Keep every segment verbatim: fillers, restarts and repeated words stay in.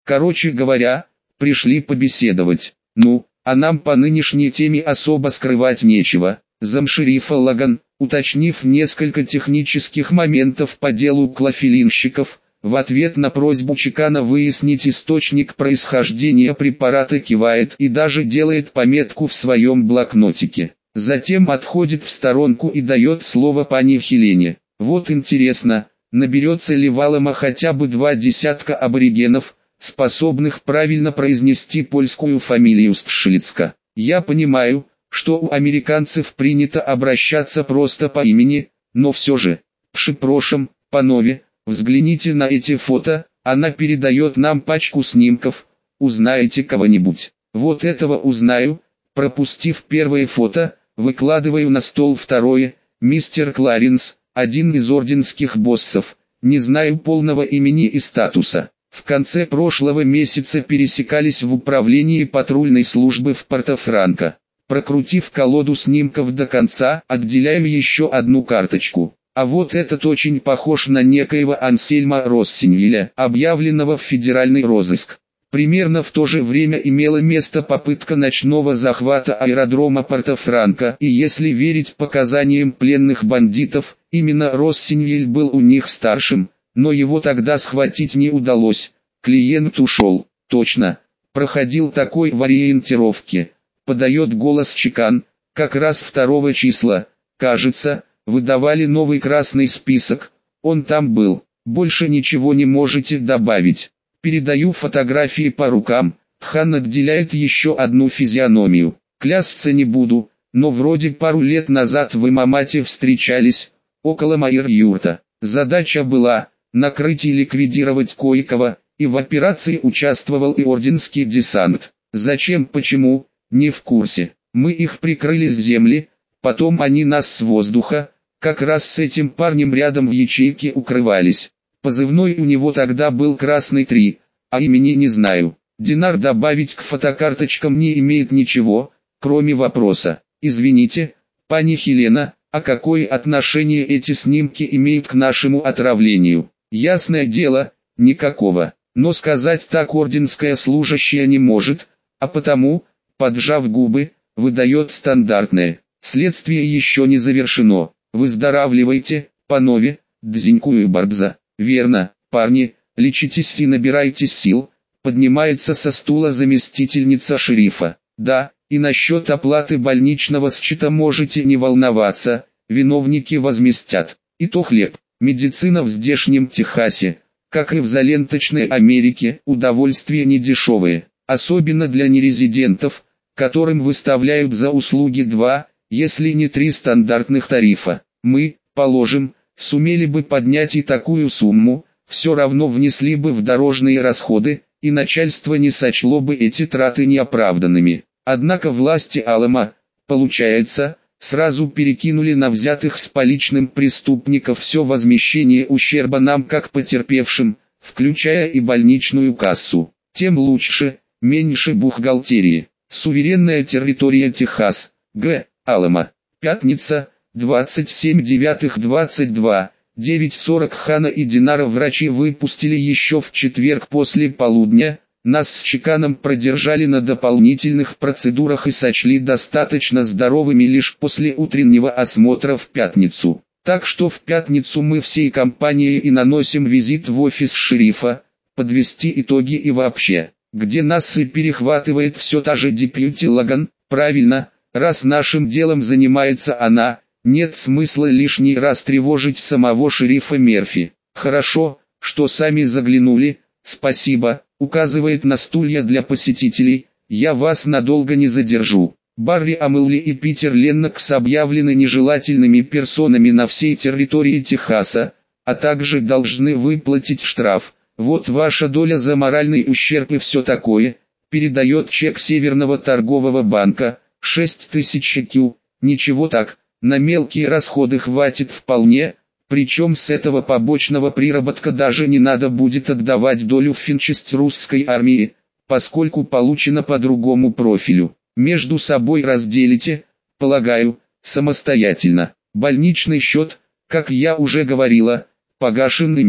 Короче говоря, пришли побеседовать. Ну, а нам по нынешней теме особо скрывать нечего. Замшерифа Лаган, уточнив несколько технических моментов по делу клофелинщиков, в ответ на просьбу Чекана выяснить источник происхождения препарата кивает и даже делает пометку в своем блокнотике. Затем отходит в сторонку и дает слово пани Хелене. Вот интересно, наберется ли в Алама хотя бы два десятка аборигенов, способных правильно произнести польскую фамилию Стршелицка. Я понимаю, что у американцев принято обращаться просто по имени, но все же, пшепрошем, панове, взгляните на эти фото, она передает нам пачку снимков, узнаете кого-нибудь. Вот этого узнаю, пропустив первое фото, выкладываю на стол второе, мистер Кларенс, один из орденских боссов, не знаю полного имени и статуса. В конце прошлого месяца пересекались в управлении патрульной службы в Порто-Франко. Прокрутив колоду снимков до конца, отделяю еще одну карточку. А вот этот очень похож на некоего Ансельма Россинвиля, объявленного в федеральный розыск. Примерно в то же время имела место попытка ночного захвата аэродрома Порто-Франко, и если верить показаниям пленных бандитов, именно Россинвиль был у них старшим, но его тогда схватить не удалось. Клиент ушел. Точно. Проходил такой в ориентировке. Подает голос Чекан. Как раз второго числа, кажется, выдавали новый красный список. Он там был. Больше ничего не можете добавить. Передаю фотографии по рукам. Хан отделяет еще одну физиономию. Клясться не буду, но вроде пару лет назад в Имамате встречались, около Майер-Юрта. Задача была накрыть и ликвидировать Койкова, и в операции участвовал и орденский десант. Зачем, почему, не в курсе. Мы их прикрыли с земли, потом они нас с воздуха, как раз с этим парнем рядом в ячейке укрывались. Позывной у него тогда был «Красный три», а имени не знаю. Динар добавить к фотокарточкам не имеет ничего, кроме вопроса. Извините, пани Хелена, а какое отношение эти снимки имеют к нашему отравлению? Ясное дело, никакого. Но сказать так орденская служащая не может, а потому, поджав губы, выдает стандартное. Следствие еще не завершено. Выздоравливайте, панове, дзинькую барбза. Верно, парни, лечитесь и набирайтесь сил. Поднимается со стула заместительница шерифа. Да, и насчет оплаты больничного счета можете не волноваться, виновники возместят. И то хлеб. Медицина в здешнем Техасе, как и в заленточной Америке, удовольствие недешевое. Особенно для нерезидентов, которым выставляют за услуги два, если не три стандартных тарифа. Мы, положим, сумели бы поднять и такую сумму, все равно внесли бы в дорожные расходы, и начальство не сочло бы эти траты неоправданными. Однако власти Алама, получается, сразу перекинули на взятых с поличным преступников все возмещение ущерба нам как потерпевшим, включая и больничную кассу. Тем лучше, меньше бухгалтерии. Суверенная территория Техас, Г. Алама. Пятница, двадцать семь девятого двадцать два, девять сорок. Хана и Динара врачи выпустили еще в четверг после полудня. Нас с Чеканом продержали на дополнительных процедурах и сочли достаточно здоровыми лишь после утреннего осмотра в пятницу. Так что в пятницу мы всей компанией и наносим визит в офис шерифа, подвести итоги и вообще, где нас и перехватывает все та же депьюти Лаган. Правильно, раз нашим делом занимается она, нет смысла лишний раз тревожить самого шерифа Мерфи. Хорошо, что сами заглянули, спасибо. Указывает на стулья для посетителей. Я вас надолго не задержу. Барри Амелли и Питер Леннокс объявлены нежелательными персонами на всей территории Техаса, а также должны выплатить штраф. Вот ваша доля за моральный ущерб и все такое. Передает чек Северного торгового банка, шесть тысяч кью. Ничего так, на мелкие расходы хватит вполне. Причем с этого побочного приработка даже не надо будет отдавать долю в финчесть русской армии, поскольку получено по другому профилю. Между собой разделите, полагаю, самостоятельно. Больничный счет, как я уже говорила, погашен ими же.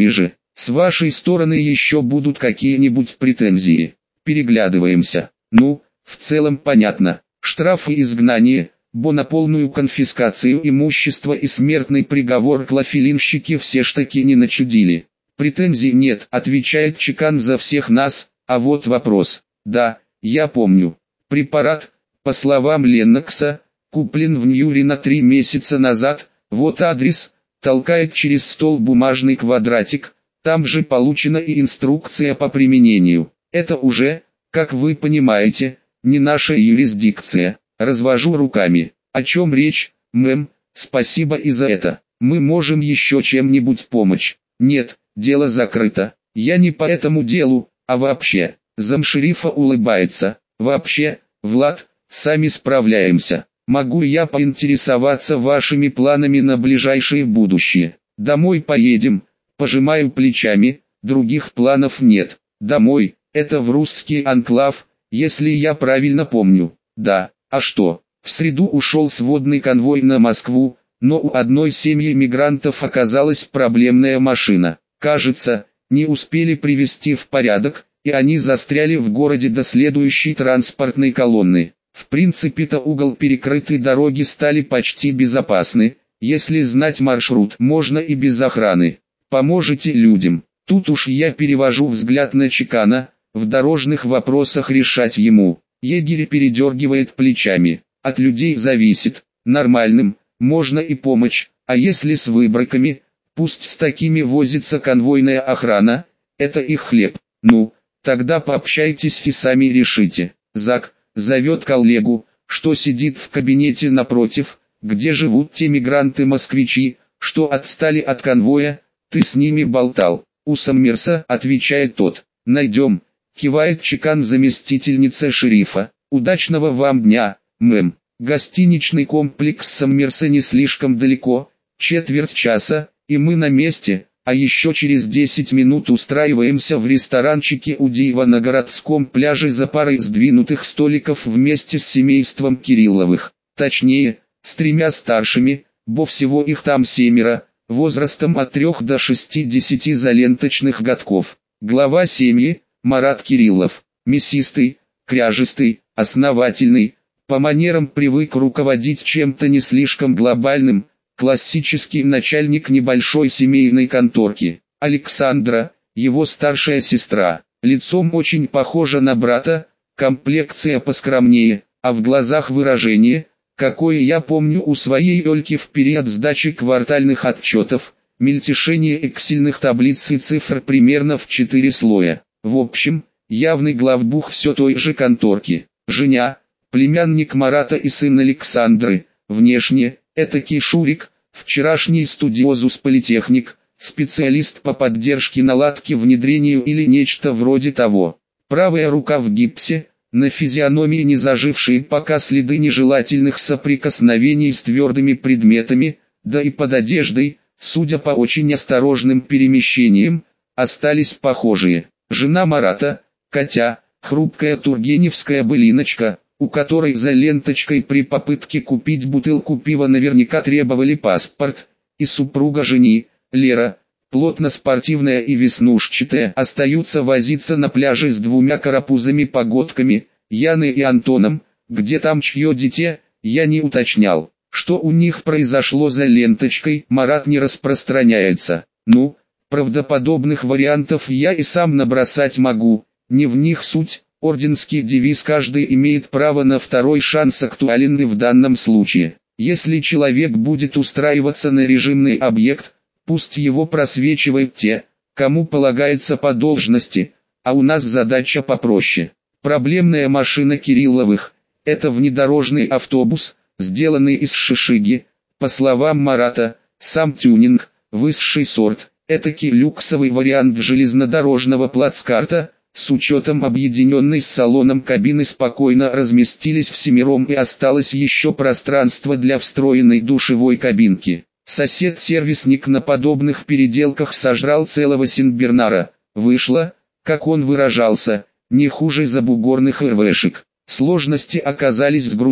С вашей стороны еще будут какие-нибудь претензии? Переглядываемся. Ну, в целом понятно. Штрафы и изгнание, бо на полную конфискацию имущества и смертный приговор клофелинщики все ж таки не начудили. Претензий нет, отвечает Чекан за всех нас, а вот вопрос. Да, я помню. Препарат, по словам Леннокса, куплен в Ньюри на три месяца назад, вот адрес, толкает через стол бумажный квадратик, там же получена и инструкция по применению. Это уже, как вы понимаете, не наша юрисдикция. Развожу руками. О чем речь, мэм? Спасибо и за это. Мы можем еще чем-нибудь помочь. Нет, дело закрыто. Я не по этому делу, а вообще. Замшерифа улыбается. Вообще, Влад, сами справляемся. Могу я поинтересоваться вашими планами на ближайшее будущее? Домой поедем. Пожимаю плечами, других планов нет. Домой, это в русский анклав, если я правильно помню. Да, а что? В среду ушел сводный конвой на Москву, но у одной семьи мигрантов оказалась проблемная машина. Кажется, не успели привести в порядок, и они застряли в городе до следующей транспортной колонны. В принципе-то угол перекрытой дороги стали почти безопасны, если знать маршрут можно и без охраны. Поможете людям. Тут уж я перевожу взгляд на Чекана, в дорожных вопросах решать ему. Егерь передергивает плечами. От людей зависит, нормальным, можно и помочь, а если с выбрыками, пусть с такими возится конвойная охрана, это их хлеб. Ну, тогда пообщайтесь и сами решите. Зак зовет коллегу, что сидит в кабинете напротив, где живут те мигранты-москвичи, что отстали от конвоя. Ты с ними болтал? У Саммерса, отвечает тот. Найдем, кивает Чекан заместительница шерифа. Удачного вам дня, мэм. Гостиничный комплекс Саммерса не слишком далеко, четверть часа, и мы на месте, а еще через десять минут устраиваемся в ресторанчике у Диева на городском пляже за парой сдвинутых столиков вместе с семейством Кирилловых. Точнее, с тремя старшими, бо всего их там семеро, возрастом от трех до шестидесяти заленточных годков. Глава семьи, Марат Кириллов, мясистый, кряжистый, основательный, по манерам привык руководить чем-то не слишком глобальным, классический начальник небольшой семейной конторки. Александра, его старшая сестра, лицом очень похожа на брата, комплекция поскромнее, а в глазах выражение, какое я помню у своей Ольки в период сдачи квартальных отчетов, мельтешение эксельных таблиц и цифр примерно в четыре слоя. В общем, явный главбух все той же конторки. Женя, племянник Марата и сын Александры, внешне, этакий Шурик, вчерашний студиозус-политехник, специалист по поддержке наладки внедрению или нечто вроде того. Правая рука в гипсе, на физиономии не зажившие пока следы нежелательных соприкосновений с твердыми предметами, да и под одеждой, судя по очень осторожным перемещениям, остались похожие. Жена Марата, Катя, хрупкая тургеневская былиночка, у которой за ленточкой при попытке купить бутылку пива наверняка требовали паспорт, и супруга жени, Лера, плотно спортивная и веснушчатая, остаются возиться на пляже с двумя карапузами-погодками, Яной и Антоном, где там чье дитя, я не уточнял. Что у них произошло за ленточкой, Марат не распространяется. Ну, правдоподобных вариантов я и сам набросать могу, не в них суть. Орденский девиз «Каждый имеет право на второй шанс» актуален в данном случае. Если человек будет устраиваться на режимный объект, пусть его просвечивают те, кому полагается по должности, а у нас задача попроще. Проблемная машина Кирилловых – это внедорожный автобус, сделанный из шишиги, по словам Марата, сам тюнинг, высший сорт, этакий люксовый вариант железнодорожного плацкарта. С учетом объединенной с салоном кабины спокойно разместились всемиром и осталось еще пространство для встроенной душевой кабинки. Сосед-сервисник на подобных переделках сожрал целого Синбернара. Вышло, как он выражался, не хуже забугорных эр вэ-шек. Сложности оказались с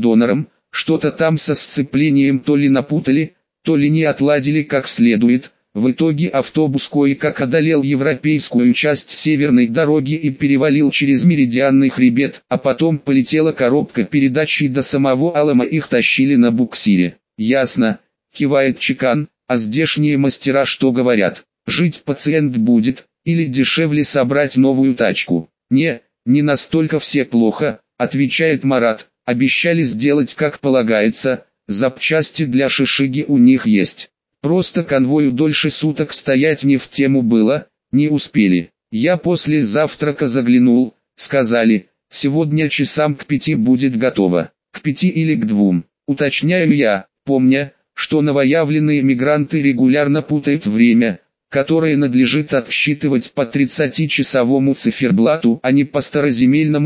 грузовиком-донором, что-то там со сцеплением то ли напутали, то ли не отладили как следует, В итоге автобус кое-как одолел европейскую часть северной дороги и перевалил через Меридианный хребет, а потом полетела коробка передач и до самого Алама их тащили на буксире. «Ясно», — кивает Чекан, — «а здешние мастера что говорят? Жить пациент будет, или дешевле собрать новую тачку?» «Не, не настолько все плохо», — отвечает Марат, — «обещали сделать как полагается, запчасти для шишиги у них есть. Просто конвою дольше суток стоять не в тему было, не успели. Я после завтрака заглянул, сказали, сегодня часам к пяти будет готово. К пяти или к двум, уточняю я, помня, что новоявленные мигранты регулярно путают время, которое надлежит отсчитывать по тридцатичасовому циферблату, а не по староземельному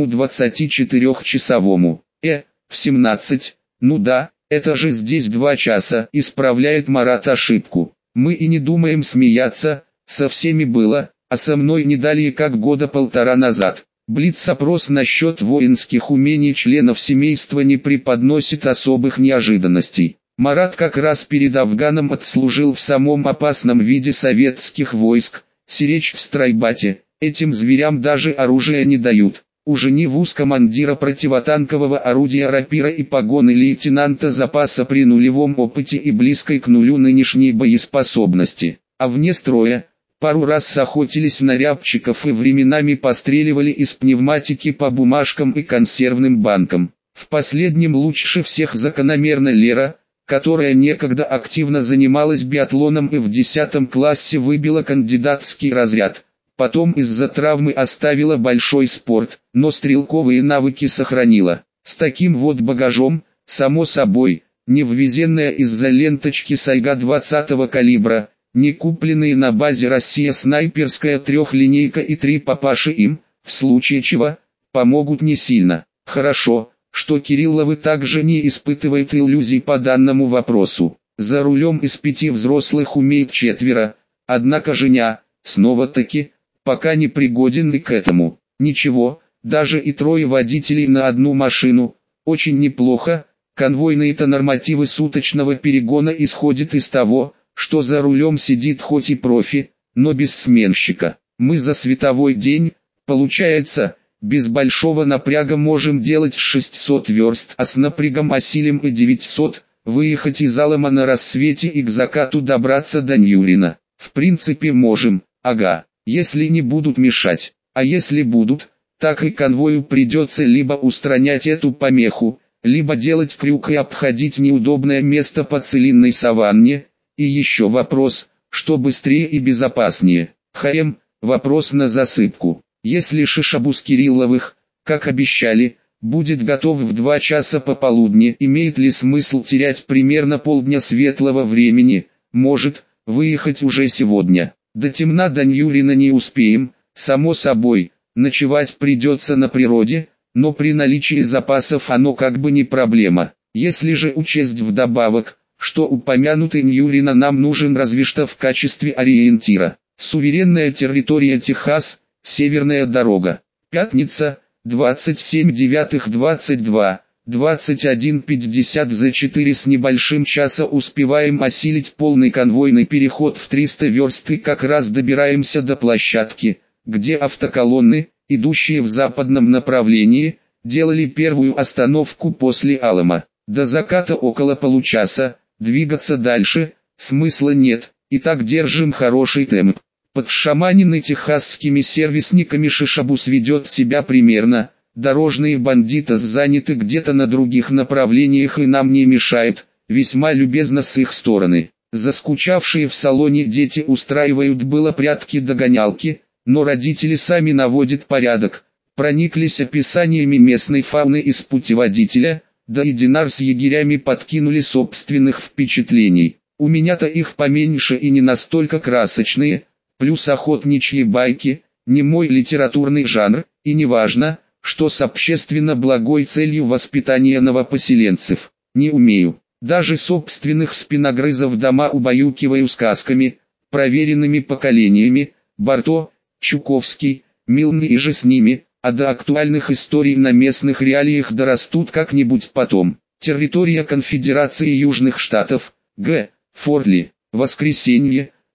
двадцатичетырехчасовому. Э, в семнадцать, ну да. «Это же здесь два часа», — исправляет Марат ошибку. «Мы и не думаем смеяться, со всеми было, а со мной не далее как года полтора назад». Блиц-опрос насчет воинских умений членов семейства не преподносит особых неожиданностей. Марат как раз перед Афганом отслужил в самом опасном виде советских войск, сиречь в стройбате, этим зверям даже оружия не дают. У жени вуз командира противотанкового орудия рапира и погоны лейтенанта запаса при нулевом опыте и близкой к нулю нынешней боеспособности. А вне строя, пару раз охотились на рябчиков и временами постреливали из пневматики по бумажкам и консервным банкам. В последнем лучше всех закономерно Лера, которая некогда активно занималась биатлоном и в десятом классе выбила кандидатский разряд. Потом из-за травмы оставила большой спорт, но стрелковые навыки сохранила. С таким вот багажом, само собой, не ввезенная из-за ленточки Сайга двадцатого калибра, не купленные на базе Россия снайперская трехлинейка и три папаши им, в случае чего, помогут не сильно. Хорошо, что Кирилловы также не испытывают иллюзий по данному вопросу. За рулем из пяти взрослых умеет четверо, однако Женя, снова-таки, пока не пригоден и к этому. Ничего, даже и трое водителей на одну машину, очень неплохо. Конвойные-то нормативы суточного перегона исходят из того, что за рулем сидит хоть и профи, но без сменщика. Мы за световой день, получается, без большого напряга можем делать шестьсот верст, а с напрягом осилим и девятьсот, выехать из Алама на рассвете и к закату добраться до Ньюрина. В принципе можем, ага. Если не будут мешать, а если будут, так и конвою придется либо устранять эту помеху, либо делать крюк и обходить неудобное место по целинной саванне. И еще вопрос, что быстрее и безопаснее. ХМ, вопрос на засыпку. Если Шишабус Кирилловых, как обещали, будет готов в два часа пополудни, имеет ли смысл терять примерно полдня светлого времени, может, выехать уже сегодня. До темна до Ньюрина не успеем, само собой, ночевать придется на природе, но при наличии запасов оно как бы не проблема. Если же учесть вдобавок, что упомянутый Ньюрина нам нужен разве что в качестве ориентира. Суверенная территория Техас, Северная дорога. Пятница, двадцать семь девятых двадцать два. двадцать один пятьдесят за четыре с небольшим часа успеваем осилить полный конвойный переход в триста верст и как раз добираемся до площадки, где автоколонны, идущие в западном направлении, делали первую остановку после Алама. До заката около получаса, двигаться дальше, смысла нет, и так держим хороший темп. Подшаманенный техасскими сервисниками Шишабус ведет себя примерно. Дорожные бандиты заняты где-то на других направлениях и нам не мешают, весьма любезно с их стороны. Заскучавшие в салоне дети устраивают было прятки-догонялки, но родители сами наводят порядок, прониклись описаниями местной фауны из путеводителя, да и Динар с егерями подкинули собственных впечатлений. У меня-то их поменьше и не настолько красочные, плюс охотничьи байки, не мой литературный жанр, и неважно, что с общественно благой целью воспитания новопоселенцев. Не умею. Даже собственных спиногрызов дома убаюкиваю сказками, проверенными поколениями, Барто, Чуковский, Милн и же с ними, а до актуальных историй на местных реалиях дорастут как-нибудь потом. Территория Конфедерации Южных Штатов, Г. Форт Ли. Воскресенье,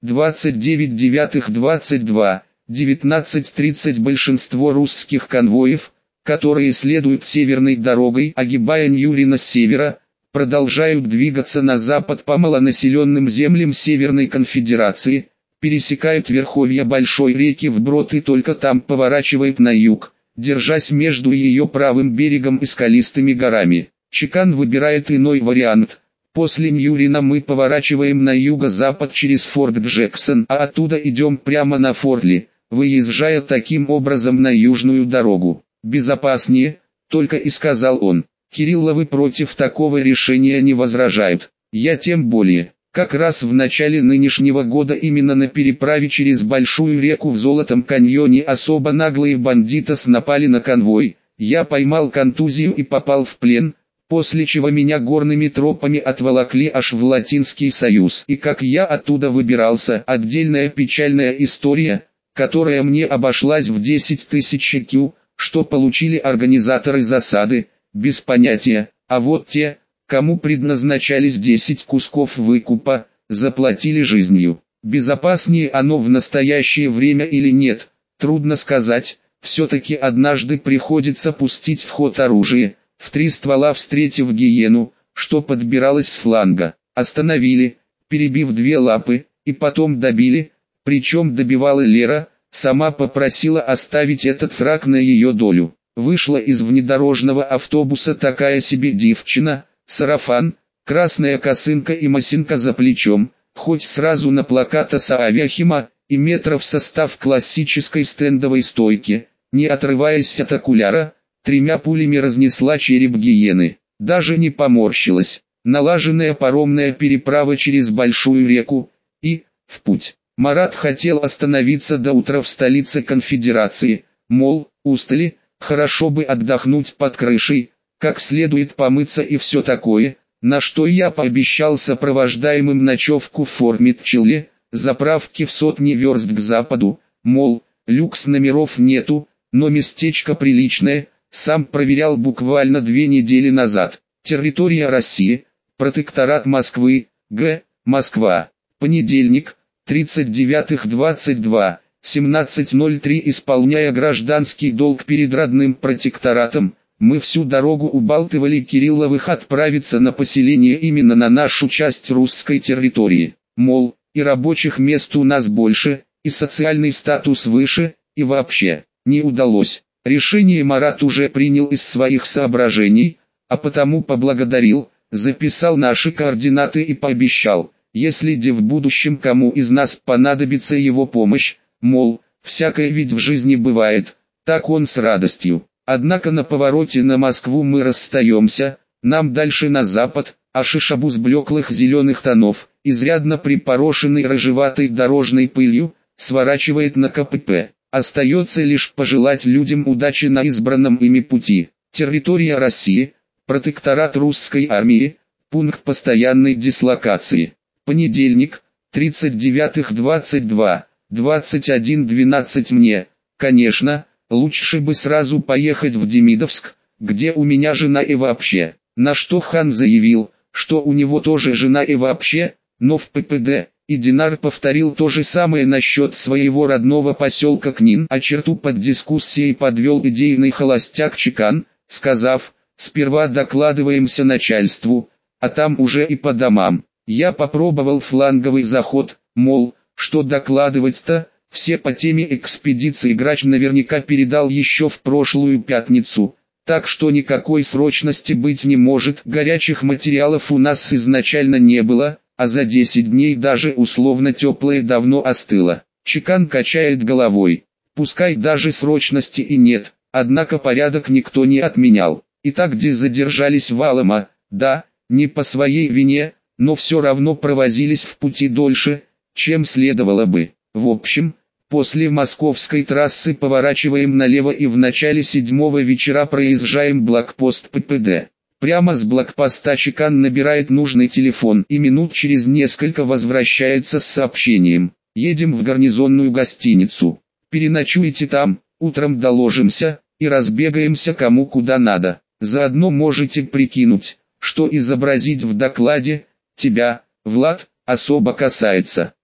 двадцать девять девятых двадцать два, девятнадцать тридцать. Большинство русских конвоев, которые следуют северной дорогой, огибая Ньюрина с севера, продолжают двигаться на запад по малонаселенным землям Северной Конфедерации, пересекают верховья большой реки вброд и только там поворачивают на юг, держась между ее правым берегом и скалистыми горами. Чекан выбирает иной вариант. После Ньюрина мы поворачиваем на юго-запад через Форт Джексон, а оттуда идем прямо на Форт Ли, выезжая таким образом на южную дорогу. Безопаснее, только и сказал он. Кирилловы против такого решения не возражают. Я тем более. Как раз в начале нынешнего года именно на переправе через большую реку в Золотом каньоне особо наглые бандитос напали на конвой. Я поймал контузию и попал в плен, после чего меня горными тропами отволокли аж в Латинский Союз. И как я оттуда выбирался, отдельная печальная история, которая мне обошлась в десять тысяч кью, что получили организаторы засады, без понятия, а вот те, кому предназначались десять кусков выкупа, заплатили жизнью. Безопаснее оно в настоящее время или нет, трудно сказать, все-таки однажды приходится пустить в ход оружие. В три ствола встретив гиену, что подбиралась с фланга, остановили, перебив две лапы, и потом добили, причем добивала Лера, сама попросила оставить этот фраг на ее долю. Вышла из внедорожного автобуса такая себе девчина, сарафан, красная косынка и мосинка за плечом, хоть сразу на плаката Саавяхима, и метров состав классической стендовой стойки, не отрываясь от окуляра, тремя пулями разнесла череп гиены, даже не поморщилась. Налаженная паромная переправа через большую реку, и, в путь. Марат хотел остановиться до утра в столице конфедерации, мол, устали, хорошо бы отдохнуть под крышей, как следует помыться и все такое, на что я пообещал сопровождаемым ночевку в Форт Митчелле, заправки в сотни верст к западу, мол, люкс номеров нету, но местечко приличное. Сам проверял буквально две недели назад. Территория России, протекторат Москвы, Г. Москва. Понедельник, тридцать девятое двадцать два, семнадцать ноль три. Исполняя гражданский долг перед родным протекторатом, мы всю дорогу убалтывали Кирилловых отправиться на поселение именно на нашу часть русской территории. Мол, и рабочих мест у нас больше, и социальный статус выше, и вообще, не удалось. Решение Марат уже принял из своих соображений, а потому поблагодарил, записал наши координаты и пообещал, если де в будущем кому из нас понадобится его помощь, мол, всякое ведь в жизни бывает, так он с радостью. Однако на повороте на Москву мы расстаемся, нам дальше на запад, а шишабуз блеклых зеленых тонов, изрядно припорошенный рыжеватой дорожной пылью, сворачивает на ка пэ пэ. Остается лишь пожелать людям удачи на избранном ими пути. Территория России, протекторат русской армии, пункт постоянной дислокации. Понедельник, тридцать девятое двадцать два, двадцать один двенадцать. Мне, конечно, лучше бы сразу поехать в Демидовск, где у меня жена и вообще. На что хан заявил, что у него тоже жена и вообще, но в пэ пэ дэ. И Динар повторил то же самое насчет своего родного поселка Книн, а черту под дискуссией подвел идейный холостяк Чекан, сказав, сперва докладываемся начальству, а там уже и по домам. Я попробовал фланговый заход, мол, что докладывать-то, все по теме экспедиции Грач наверняка передал еще в прошлую пятницу, так что никакой срочности быть не может, горячих материалов у нас изначально не было. А за десять дней даже условно теплое давно остыло. Чекан качает головой. Пускай даже срочности и нет, однако порядок никто не отменял. Итак, где задержались валом, да, не по своей вине, но все равно провозились в пути дольше, чем следовало бы. В общем, после московской трассы поворачиваем налево и в начале седьмого вечера проезжаем блокпост пэ пэ дэ. Прямо с блокпоста Чекан набирает нужный телефон и минут через несколько возвращается с сообщением. Едем в гарнизонную гостиницу. Переночуйте там, утром доложимся и разбегаемся кому куда надо. Заодно можете прикинуть, что изобразить в докладе, тебя, Влад, особо касается.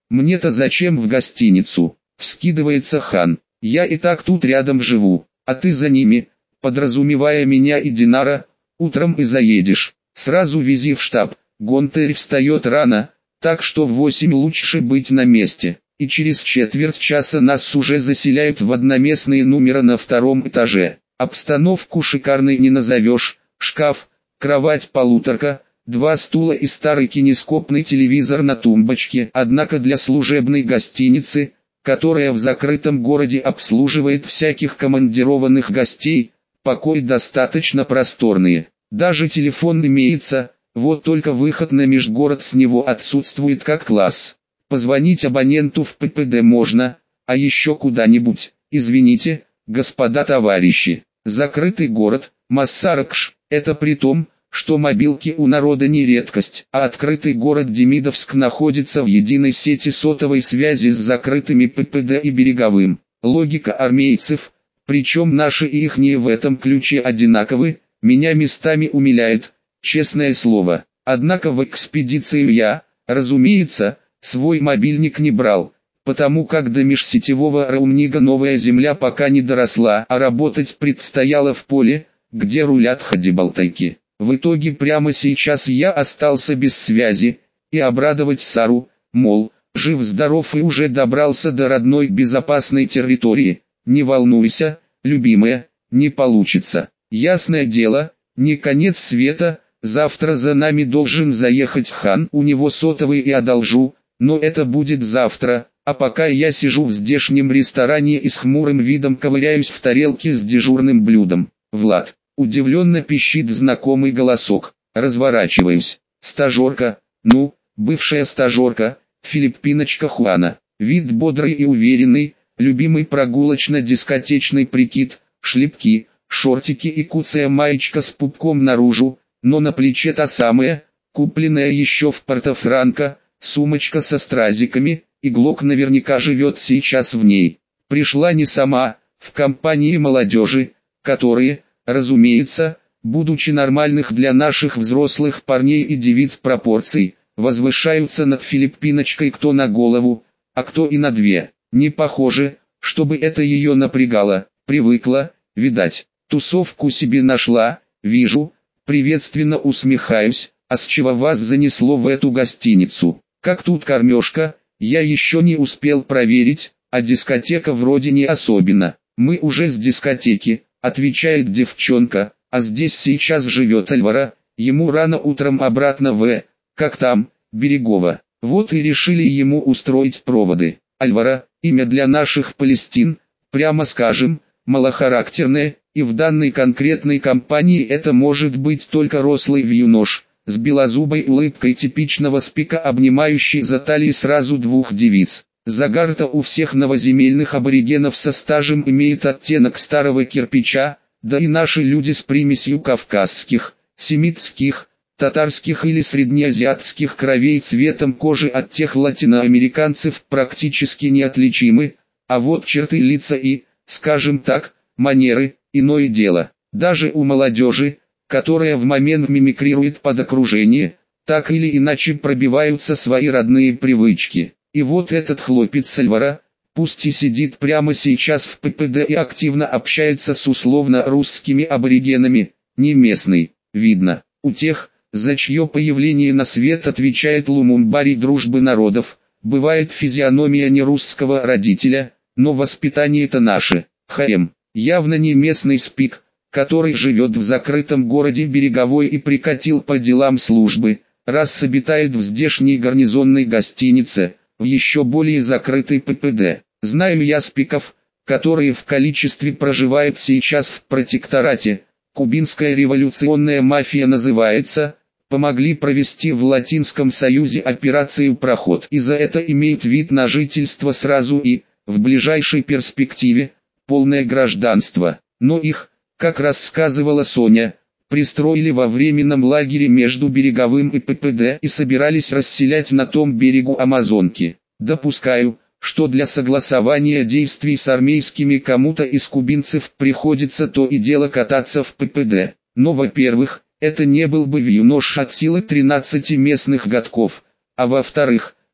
Мне-то зачем в гостиницу? Вскидывается хан. Я и так тут рядом живу, а ты за ними, подразумевая меня и Динара, утром и заедешь. Сразу вези в штаб. Гонтарь встает рано, так что в восемь лучше быть на месте. И через четверть часа нас уже заселяют в одноместные номера на втором этаже. Обстановку шикарной не назовешь. Шкаф, кровать полуторка, два стула и старый кинескопный телевизор на тумбочке. Однако для служебной гостиницы, которая в закрытом городе обслуживает всяких командированных гостей, покои достаточно просторные. Даже телефон имеется, вот только выход на межгород с него отсутствует как класс. Позвонить абоненту в ППД можно, а еще куда-нибудь. Извините, господа товарищи. Закрытый город, Массаракш, это при том, что мобилки у народа не редкость, а открытый город Демидовск находится в единой сети сотовой связи с закрытыми ППД и береговым. Логика армейцев, причем наши и ихние в этом ключе одинаковы, меня местами умиляет, честное слово. Однако в экспедицию я, разумеется, свой мобильник не брал, потому как до межсетевого роуминга новая земля пока не доросла, а работать предстояло в поле, где рулят ходибалтайки. В итоге прямо сейчас я остался без связи, и обрадовать Сару, мол, жив-здоров и уже добрался до родной безопасной территории, не волнуйся, любимая, не получится. Ясное дело, не конец света, завтра за нами должен заехать хан, у него сотовый и одолжу, но это будет завтра, а пока я сижу в здешнем ресторане и с хмурым видом ковыряюсь в тарелке с дежурным блюдом. Влад. Удивленно пищит знакомый голосок. Разворачиваюсь. Стажерка, ну, бывшая стажерка, филиппиночка Хуана. Вид бодрый и уверенный, любимый прогулочно-дискотечный прикид, шлепки, шортики и куцая маечка с пупком наружу, но на плече та самая, купленная еще в Порто-Франко, сумочка со стразиками, и Глок наверняка живет сейчас в ней. Пришла не сама, в компании молодежи, которые, разумеется, будучи нормальных для наших взрослых парней и девиц пропорций, возвышаются над филиппиночкой кто на голову, а кто и на две. Не похоже, чтобы это ее напрягало, привыкла, видать, тусовку себе нашла, вижу, приветственно усмехаюсь, а с чего вас занесло в эту гостиницу? Как тут кормежка, я еще не успел проверить, а дискотека вроде не особенно. Мы уже с дискотеки, отвечает девчонка, а здесь сейчас живет Альвара, ему рано утром обратно в, как там, Берегово. Вот и решили ему устроить проводы. Альвара, имя для наших Палестин, прямо скажем, малохарактерное, и в данной конкретной компании это может быть только рослый вьюнош, с белозубой улыбкой типичного спика, обнимающий за талии сразу двух девиц. Загар-то у всех новоземельных аборигенов со стажем имеет оттенок старого кирпича, да и наши люди с примесью кавказских, семитских, татарских или среднеазиатских кровей цветом кожи от тех латиноамериканцев практически неотличимы, а вот черты лица и, скажем так, манеры, иное дело. Даже у молодежи, которая в момент мимикрирует под окружение, так или иначе пробиваются свои родные привычки. И вот этот хлопец Альвара, пусть и сидит прямо сейчас в ППД и активно общается с условно-русскими аборигенами, не местный, видно, у тех, за чье появление на свет отвечает Лумумбари дружбы народов, бывает физиономия не русского родителя, но воспитание-то наше, ХМ, явно не местный спик, который живет в закрытом городе Береговой и прикатил по делам службы, раз обитает в здешней гарнизонной гостинице, в еще более закрытой ППД. Знаю я спиков, которые в количестве проживают сейчас в протекторате, кубинская революционная мафия называется, помогли провести в Латинском Союзе операцию «Проход» и за это имеют вид на жительство сразу и, в ближайшей перспективе, полное гражданство. Но их, как рассказывала Соня, пристроили во временном лагере между Береговым и ППД и собирались расселять на том берегу Амазонки. Допускаю, что для согласования действий с армейскими кому-то из кубинцев приходится то и дело кататься в ППД. Но, во-первых, это не был бы вьюнош от силы тринадцати местных годков, а во-вторых,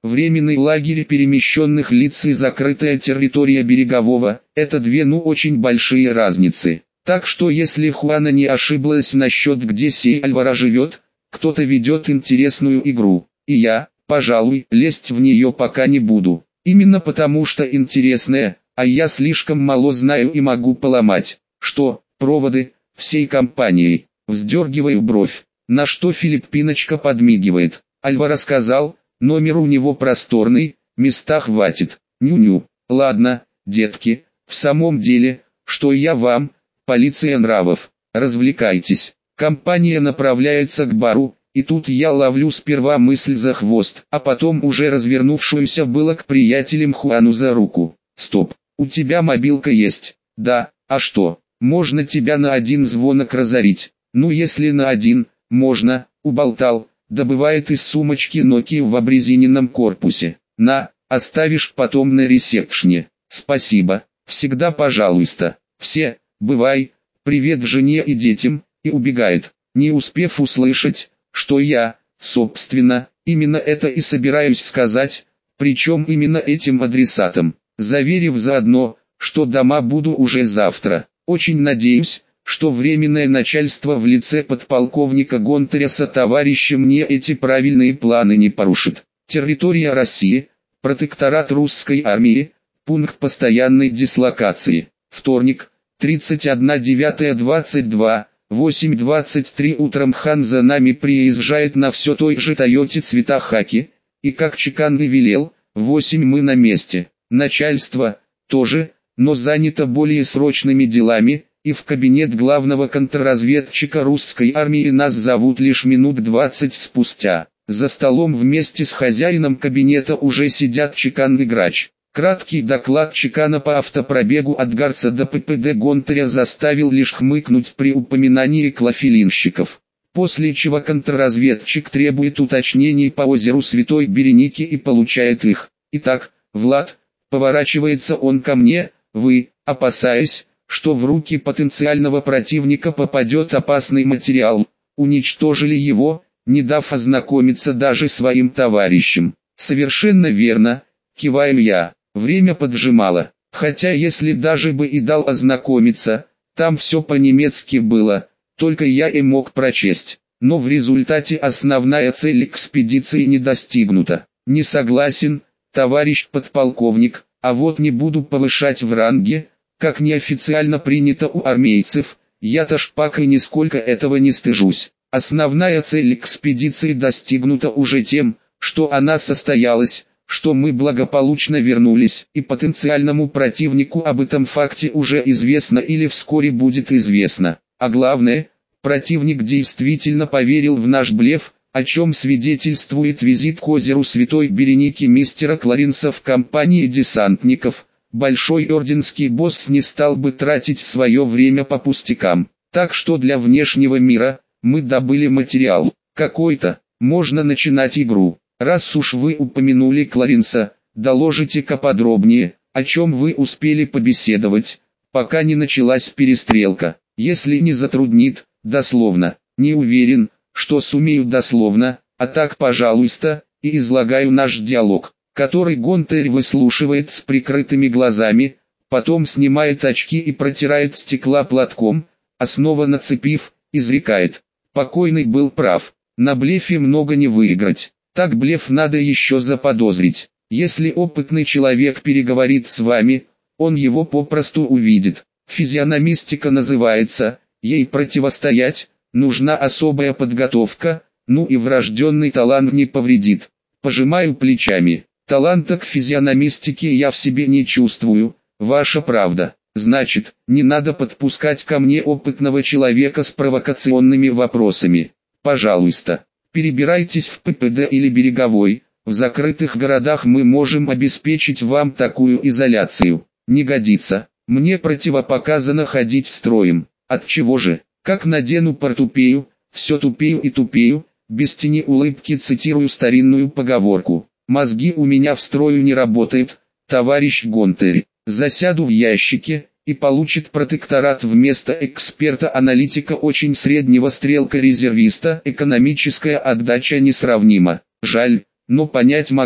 Временный лагерь перемещенных лиц и закрытая территория Берегового – это две ну очень большие разницы. Так что если Хуана не ошиблась насчет где сей Альвара живет, кто-то ведет интересную игру, и я, пожалуй, лезть в нее пока не буду. Именно потому что интересная, а я слишком мало знаю и могу поломать. Что, проводы, всей компанией? Вздергиваю бровь, на что Филиппиночка подмигивает. Альвара сказал, номер у него просторный, места хватит. Ню-ню, ладно, детки, в самом деле, что я вам, полиция нравов, развлекайтесь. Компания направляется к бару, и тут я ловлю сперва мысль за хвост, а потом уже развернувшуюся было к приятелям Хуану за руку. Стоп, у тебя мобилка есть? Да, а что, можно тебя на один звонок разорить? Ну если на один, можно, уболтал, добывает из сумочки Nokia в обрезиненном корпусе. На, оставишь потом на ресепшне. Спасибо, всегда пожалуйста. Все, бывай, привет жене и детям, и убегает, не успев услышать, что я, собственно, именно это и собираюсь сказать, причем именно этим адресатом, заверив заодно, что дома буду уже завтра. Очень надеюсь, что временное начальство в лице подполковника Гонтаря со товарищем мне эти правильные планы не порушит. Территория России, протекторат русской армии, пункт постоянной дислокации. Вторник, тридцать первое девятое двадцать два, восемь двадцать три утром хан за нами приезжает на все той же Тойоте цвета хаки, и как Чекан и велел, в восемь мы на месте. Начальство, тоже, но занято более срочными делами, и в кабинет главного контрразведчика русской армии нас зовут лишь минут двадцать спустя. За столом вместе с хозяином кабинета уже сидят Чекан и Грач. Краткий доклад Чекана по автопробегу от Гарца до ППД Гонтаря заставил лишь хмыкнуть при упоминании клофелинщиков. После чего контрразведчик требует уточнений по озеру Святой Береники и получает их. Итак, Влад, поворачивается он ко мне, вы, опасаясь, что в руки потенциального противника попадет опасный материал, уничтожили его, не дав ознакомиться даже своим товарищам. Совершенно верно, киваю я, время поджимало, хотя если даже бы и дал ознакомиться, там все по-немецки было, только я и мог прочесть, но в результате основная цель экспедиции не достигнута. Не согласен, товарищ подполковник, а вот не буду повышать в ранге, как неофициально принято у армейцев, я-то шпак и нисколько этого не стыжусь. Основная цель экспедиции достигнута уже тем, что она состоялась, что мы благополучно вернулись, и потенциальному противнику об этом факте уже известно или вскоре будет известно. А главное, противник действительно поверил в наш блеф, о чем свидетельствует визит к озеру Святой Береники мистера Кларенса в компании десантников. Большой орденский босс не стал бы тратить свое время по пустякам. Так что для внешнего мира, мы добыли материал какой-то, можно начинать игру. Раз уж вы упомянули Кларенса, доложите-ка подробнее, о чем вы успели побеседовать, пока не началась перестрелка. Если не затруднит, дословно, не уверен, что сумею дословно, а так пожалуйста, и излагаю наш диалог, который Гонтарь выслушивает с прикрытыми глазами, потом снимает очки и протирает стекла платком, а снова нацепив, изрекает. Покойный был прав, на блефе много не выиграть, так блеф надо еще заподозрить. Если опытный человек переговорит с вами, он его попросту увидит. Физиономистика называется, ей противостоять, нужна особая подготовка, ну и врожденный талант не повредит. Пожимаю плечами. Таланта к физиономистике я в себе не чувствую, ваша правда. Значит, не надо подпускать ко мне опытного человека с провокационными вопросами. Пожалуйста, перебирайтесь в ППД или Береговой, в закрытых городах мы можем обеспечить вам такую изоляцию. Не годится, мне противопоказано ходить строем. Отчего же, как надену портупею, все тупею и тупею, без тени улыбки цитирую старинную поговорку. Мозги у меня в строю не работают, товарищ Гонтарь. Засяду в ящике, и получит протекторат вместо эксперта-аналитика очень среднего стрелка-резервиста. Экономическая отдача несравнима. Жаль, но понять могу.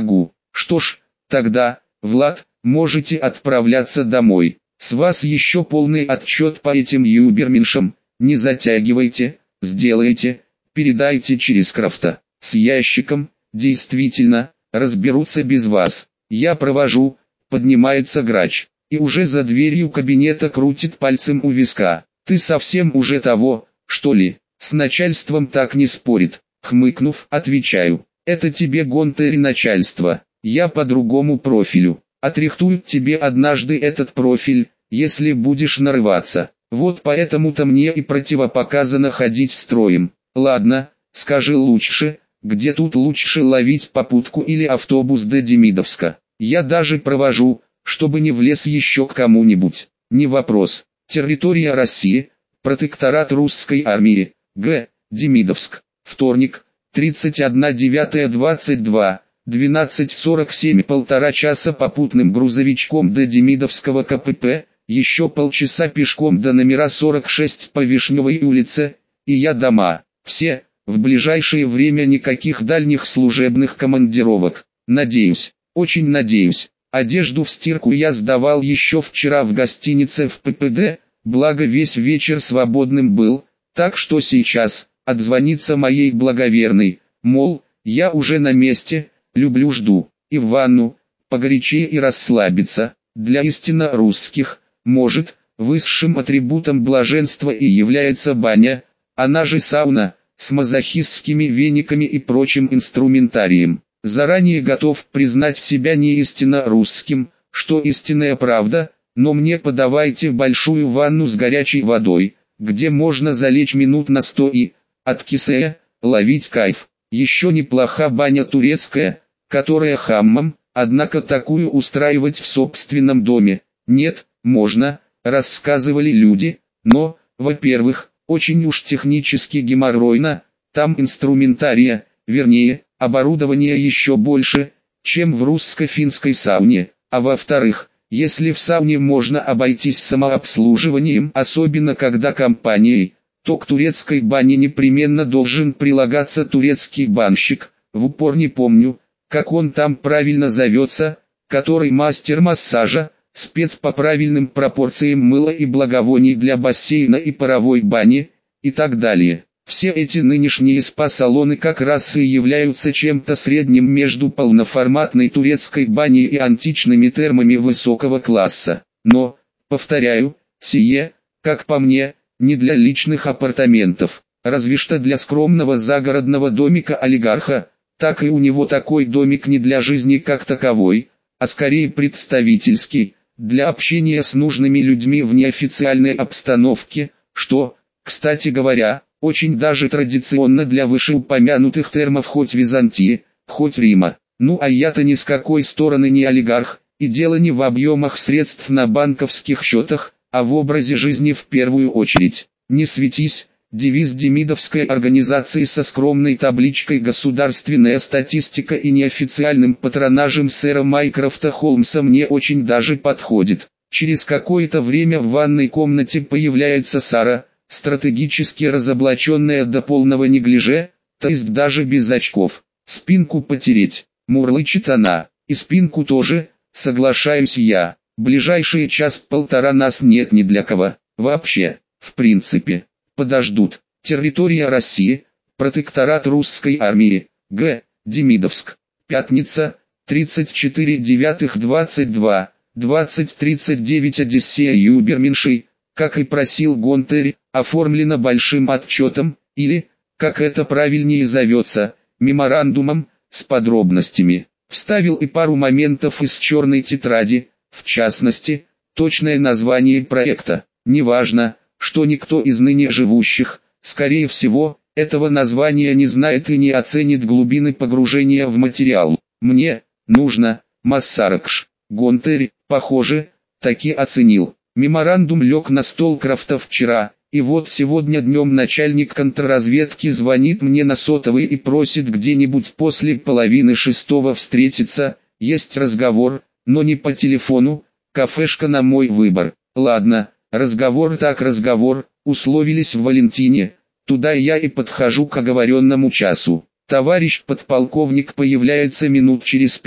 Что ж, тогда, Влад, можете отправляться домой. С вас еще полный отчет по этим юберменшам, не затягивайте, сделайте, передайте через Крафта. С ящиком, действительно, разберутся без вас. Я провожу, поднимается грач, и уже за дверью кабинета крутит пальцем у виска. Ты совсем уже того, что ли? С начальством так не спорит. Хмыкнув, отвечаю. Это тебе Гонтери начальство. Я по другому профилю. Отрихтуют тебе однажды этот профиль, если будешь нарываться. Вот поэтому-то мне и противопоказано ходить строем. Ладно, скажи лучше, где тут лучше ловить попутку или автобус до Демидовска? Я даже провожу, чтобы не влез еще к кому-нибудь. Не вопрос. Территория России, протекторат русской армии, Г. Демидовск. Вторник, тридцать одна девятое двадцать два, двенадцать сорок семь. Полтора часа попутным грузовичком до Демидовского КПП, еще полчаса пешком до номера сорок шесть по Вишневой улице, и я дома. Все, в ближайшее время никаких дальних служебных командировок. Надеюсь, очень надеюсь. Одежду в стирку я сдавал еще вчера в гостинице в ППД, благо весь вечер свободным был, так что сейчас, отзвониться моей благоверной, мол, я уже на месте, люблю жду, и в ванну, погорячее и расслабиться. Для истинно русских, может, высшим атрибутом блаженства и является баня, она же сауна, с мазохистскими вениками и прочим инструментарием. Заранее готов признать себя не истинно русским, что истинная правда, но мне подавайте большую ванну с горячей водой, где можно залечь минут на сто и, от кисея, ловить кайф. Еще неплоха баня турецкая, которая хаммам, однако такую устраивать в собственном доме, нет, можно, рассказывали люди, но, во-первых, очень уж технически геморройно, там инструментария, вернее, оборудование еще больше, чем в русско-финской сауне, а во-вторых, если в сауне можно обойтись самообслуживанием, особенно когда компанией, то к турецкой бане непременно должен прилагаться турецкий банщик, в упор не помню, как он там правильно зовется, который мастер массажа, спец по правильным пропорциям мыла и благовоний для бассейна и паровой бани, и так далее. Все эти нынешние спа-салоны как раз и являются чем-то средним между полноформатной турецкой баней и античными термами высокого класса. Но, повторяю, сие, как по мне, не для личных апартаментов, разве что для скромного загородного домика олигарха, так и у него такой домик не для жизни как таковой, а скорее представительский, для общения с нужными людьми в неофициальной обстановке, что, кстати говоря, очень даже традиционно для вышеупомянутых термов хоть Византии, хоть Рима. Ну а я-то ни с какой стороны не олигарх, и дело не в объемах средств на банковских счетах, а в образе жизни в первую очередь. Не светись, девиз демидовской организации со скромной табличкой «Государственная статистика» и неофициальным патронажем сэра Майкрофта Холмса мне очень даже подходит. Через какое-то время в ванной комнате появляется Сара, стратегически разоблаченная до полного неглиже, то есть даже без очков. Спинку потереть, мурлычет она, и спинку тоже, соглашаюсь я. Ближайшие час-полтора нас нет ни для кого, вообще, в принципе, подождут. Территория России, протекторат русской армии, Г. Демидовск. Пятница, тридцать четыре девятых двадцать два, двадцать тридцать девять. Одиссея Юберменшей, как и просил Гонтери, оформлено большим отчетом, или, как это правильнее зовется, меморандумом, с подробностями. Вставил и пару моментов из черной тетради, в частности, точное название проекта. Неважно, что никто из ныне живущих, скорее всего, этого названия не знает и не оценит глубины погружения в материал. Мне нужно, Массаракш. Гонтери, похоже, таки оценил. Меморандум лег на стол Крафта вчера, и вот сегодня днем начальник контрразведки звонит мне на сотовый и просит где-нибудь после половины шестого встретиться. Есть разговор, но не по телефону, кафешка на мой выбор. Ладно, разговор так разговор, условились в Валентине, туда я и подхожу к оговоренному часу. Товарищ подполковник появляется минут через пять.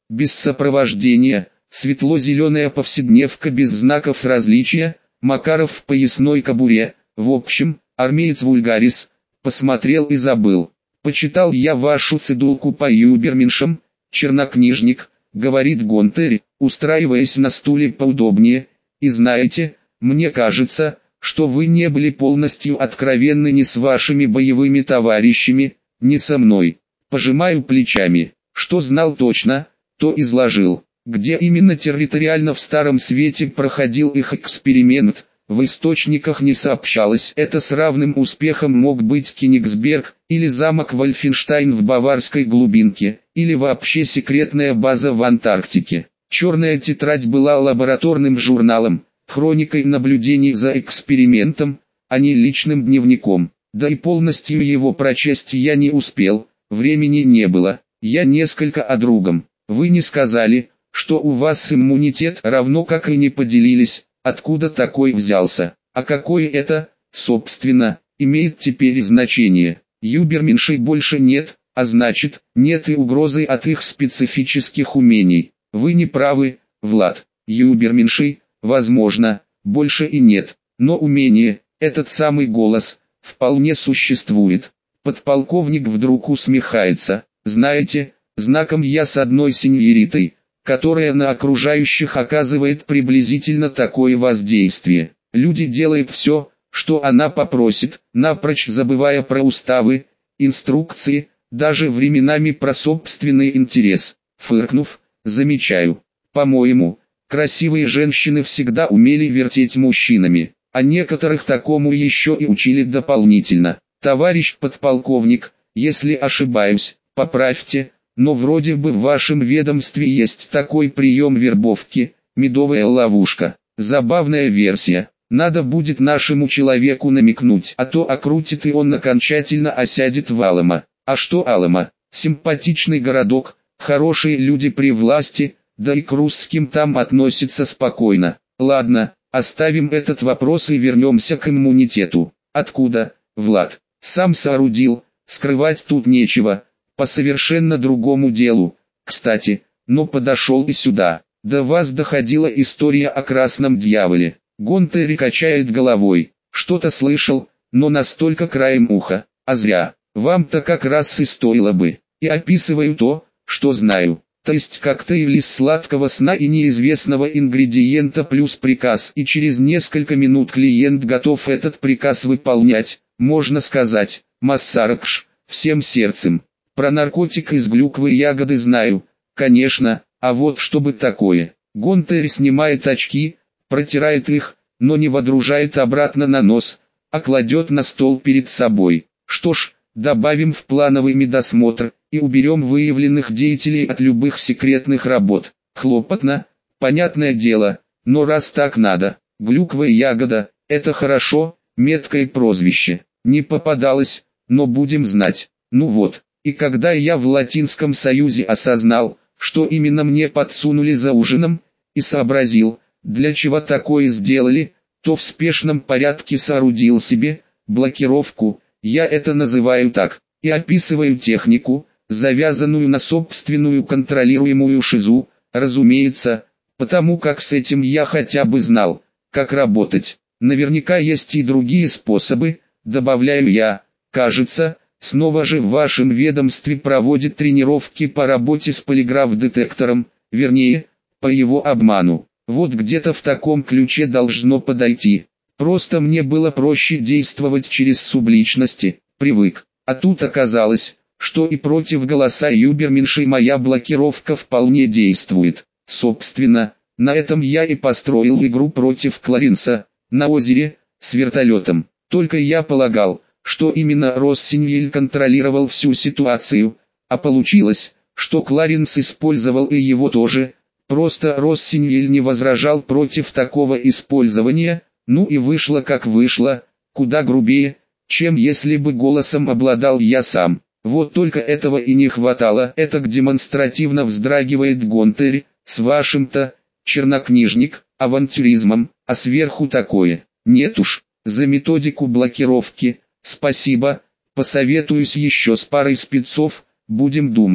без сопровождения, светло-зеленая повседневка без знаков различия, Макаров в поясной кобуре, в общем, армеец вульгарис, посмотрел и забыл. Почитал я вашу цедулку по юберменшам, чернокнижник, говорит Гонтарь, устраиваясь на стуле поудобнее, и знаете, мне кажется, что вы не были полностью откровенны ни с вашими боевыми товарищами, ни со мной. Пожимаю плечами, что знал точно, то изложил. Где именно территориально в Старом Свете проходил их эксперимент, в источниках не сообщалось. Это с равным успехом мог быть Кенигсберг, или замок Вольфенштайн в баварской глубинке, или вообще секретная база в Антарктике. Черная тетрадь была лабораторным журналом, хроникой наблюдений за экспериментом, а не личным дневником. Да и полностью его прочесть я не успел, времени не было. Я несколько о другом. Вы не сказали, что у вас иммунитет, равно как и не поделились, откуда такой взялся. А какой это, собственно, имеет теперь значение. Юберменшей больше нет, а значит, нет и угрозы от их специфических умений. Вы не правы, Влад. Юберменшей, возможно, больше и нет, но умение, этот самый голос, вполне существует. Подполковник вдруг усмехается. Знаете, знаком я с одной сеньоритой, которая на окружающих оказывает приблизительно такое воздействие. Люди делают все, что она попросит, напрочь забывая про уставы, инструкции, даже временами про собственный интерес. Фыркнув, замечаю, по-моему, красивые женщины всегда умели вертеть мужчинами, а некоторых такому еще и учили дополнительно. Товарищ подполковник, если ошибаюсь, поправьте, но вроде бы в вашем ведомстве есть такой прием вербовки, медовая ловушка. Забавная версия. Надо будет нашему человеку намекнуть, а то окрутит и он окончательно осядет в Алама. А что Алама? Симпатичный городок, хорошие люди при власти, да и к русским там относятся спокойно. Ладно, оставим этот вопрос и вернемся к иммунитету. Откуда, Влад? Сам соорудил, скрывать тут нечего, по совершенно другому делу. Кстати, но подошел и сюда. До вас доходила история о красном дьяволе. Гонтарь качает головой. Что-то слышал, но настолько краем уха. А зря. Вам-то как раз и стоило бы. И описываю то, что знаю. То есть коктейль из сладкого сна и неизвестного ингредиента плюс приказ. И через несколько минут клиент готов этот приказ выполнять. Можно сказать, Массаракш, всем сердцем. Про наркотик из глюквы ягоды знаю, конечно, а вот чтобы такое. Гонтарь снимает очки, протирает их, но не водружает обратно на нос, а кладет на стол перед собой. Что ж, добавим в плановый медосмотр, и уберем выявленных деятелей от любых секретных работ. Хлопотно, понятное дело, но раз так надо. Глюква и ягода, это хорошо, меткое прозвище. Не попадалось, но будем знать. Ну вот, и когда я в Латинском Союзе осознал, что именно мне подсунули за ужином, и сообразил, для чего такое сделали, то в спешном порядке соорудил себе блокировку, я это называю так, и описываю технику, завязанную на собственную контролируемую шизу, разумеется, потому как с этим я хотя бы знал, как работать. Наверняка есть и другие способы, добавляю я. Кажется, снова же в вашем ведомстве проводят тренировки по работе с полиграф-детектором, вернее, по его обману. Вот где-то в таком ключе должно подойти. Просто мне было проще действовать через субличности, привык. А тут оказалось, что и против голоса юберменшей моя блокировка вполне действует. Собственно, на этом я и построил игру против Кларенса, на озере, с вертолетом. Только я полагал, что именно Россиньель контролировал всю ситуацию, а получилось, что Кларенс использовал и его тоже. Просто Россиньель не возражал против такого использования, ну и вышло как вышло, куда грубее, чем если бы голосом обладал я сам. Вот только этого и не хватало. Это демонстративно вздрагивает Гонтарь, с вашим-то, чернокнижник, авантюризмом, а сверху такое. Нет уж, за методику блокировки, спасибо, посоветуюсь еще с парой спецов, будем думать.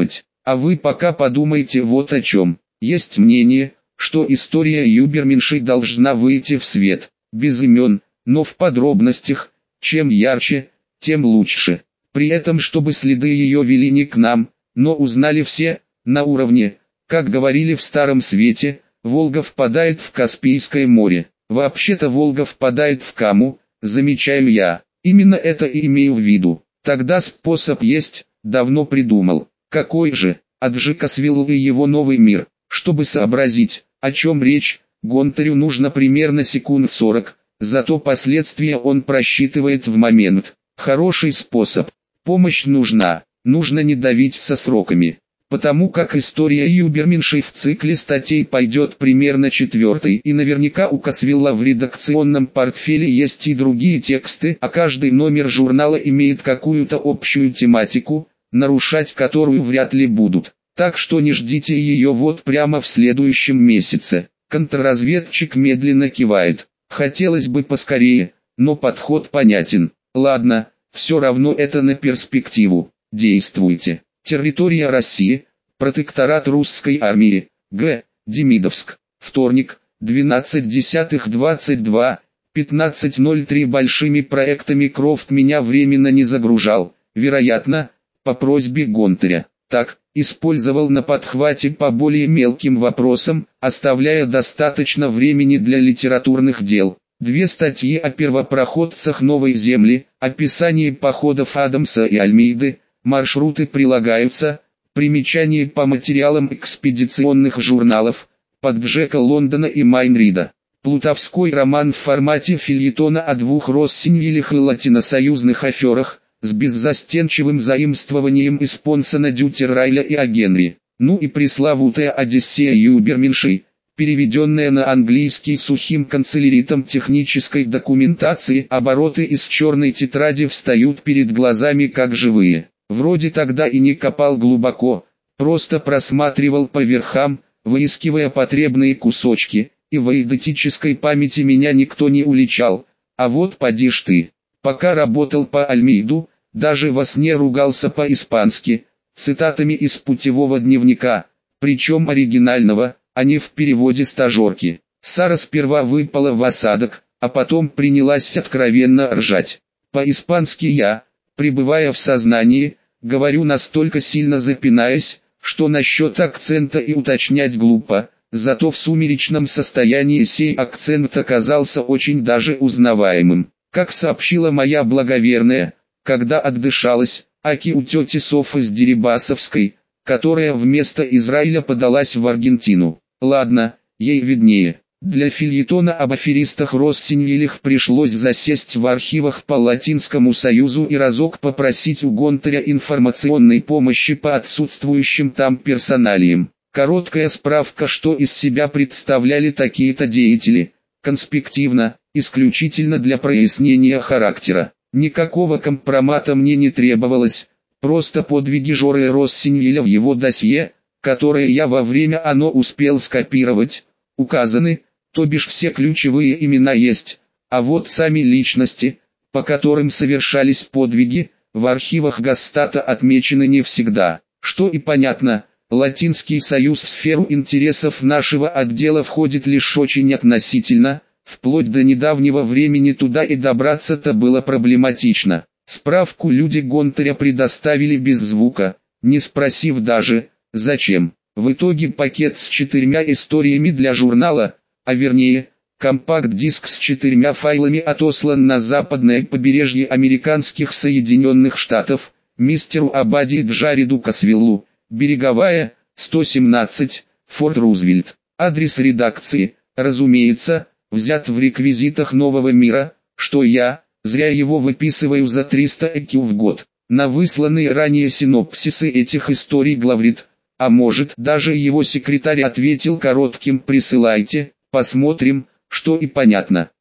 А вы пока подумайте вот о чем. Есть мнение, что история Юберменши должна выйти в свет, без имен, но в подробностях, чем ярче, тем лучше. При этом чтобы следы ее вели не к нам, но узнали все, на уровне, как говорили в Старом Свете, Волга впадает в Каспийское море. Вообще-то Волга впадает в Каму, замечаю я. Именно это и имею в виду. Тогда способ есть, давно придумал. Какой же? Аджикасвилл и его новый мир. Чтобы сообразить, о чем речь, Гонтарю нужно примерно секунд сорок, зато последствия он просчитывает в момент. Хороший способ. Помощь нужна, нужно не давить со сроками. Потому как история Юберменши в цикле статей пойдет примерно четвертой, и наверняка у Касвилла в редакционном портфеле есть и другие тексты, а каждый номер журнала имеет какую-то общую тематику, нарушать которую вряд ли будут. Так что не ждите ее вот прямо в следующем месяце. Контрразведчик медленно кивает. Хотелось бы поскорее, но подход понятен. Ладно, все равно это на перспективу. Действуйте. Территория России, протекторат русской армии, Г. Демидовск, вторник, двенадцать десятых двадцать два, пятнадцать ноль три. Большими проектами Крофт меня временно не загружал, вероятно, по просьбе Гонтаря. Так, использовал на подхвате по более мелким вопросам, оставляя достаточно времени для литературных дел. Две статьи о первопроходцах Новой Земли, описание походов Адамса и Альмейды, маршруты прилагаются, примечания по материалам экспедиционных журналов, под Джека Лондона и Майнрида. Плутовской роман в формате фельетона о двух Россиньвилях и латиносоюзных аферах, с беззастенчивым заимствованием из Понсона Дютеррайля и о Генри. Ну и пресловутая Одиссея Юберменши, переведенная на английский сухим канцеляритом технической документации. Обороты из черной тетради встают перед глазами как живые. Вроде тогда и не копал глубоко, просто просматривал по верхам, выискивая потребные кусочки, и в эйдетической памяти меня никто не уличал. А вот поди ж ты, пока работал по Альмейду, даже во сне ругался по-испански, цитатами из путевого дневника, причем оригинального, а не в переводе стажерки. Сара сперва выпала в осадок, а потом принялась откровенно ржать. По-испански я, пребывая в сознании, говорю настолько сильно запинаясь, что насчет акцента и уточнять глупо, зато в сумеречном состоянии сей акцент оказался очень даже узнаваемым. Как сообщила моя благоверная, когда отдышалась, аки у тети Софы с Дерибасовской, которая вместо Израиля подалась в Аргентину. Ладно, ей виднее. Для фельетона об аферистах Россиньвилях пришлось засесть в архивах по Латинскому Союзу и разок попросить у Гонтаря информационной помощи по отсутствующим там персоналиям. Короткая справка, что из себя представляли такие-то деятели, конспективно, исключительно для прояснения характера. Никакого компромата мне не требовалось, просто подвиги Жоры Россиньвиля в его досье, которое я во время оно успел скопировать, указаны, то бишь все ключевые имена есть, а вот сами личности, по которым совершались подвиги, в архивах Госстата отмечены не всегда. Что и понятно, Латинский Союз в сферу интересов нашего отдела входит лишь очень относительно, вплоть до недавнего времени туда и добраться-то было проблематично. Справку люди Гонтаря предоставили без звука, не спросив даже, зачем. В итоге пакет с четырьмя историями для журнала, а вернее, компакт-диск с четырьмя файлами отослан на западное побережье американских Соединенных Штатов, мистеру Абади Джареду Касвиллу, Береговая, сто семнадцать, Форт Рузвельт. Адрес редакции, разумеется, взят в реквизитах Нового мира, что я, зря его выписываю за триста ЭК в год. На высланные ранее синопсисы этих историй главрит, а может даже его секретарь ответил коротким «присылайте», посмотрим, что и понятно.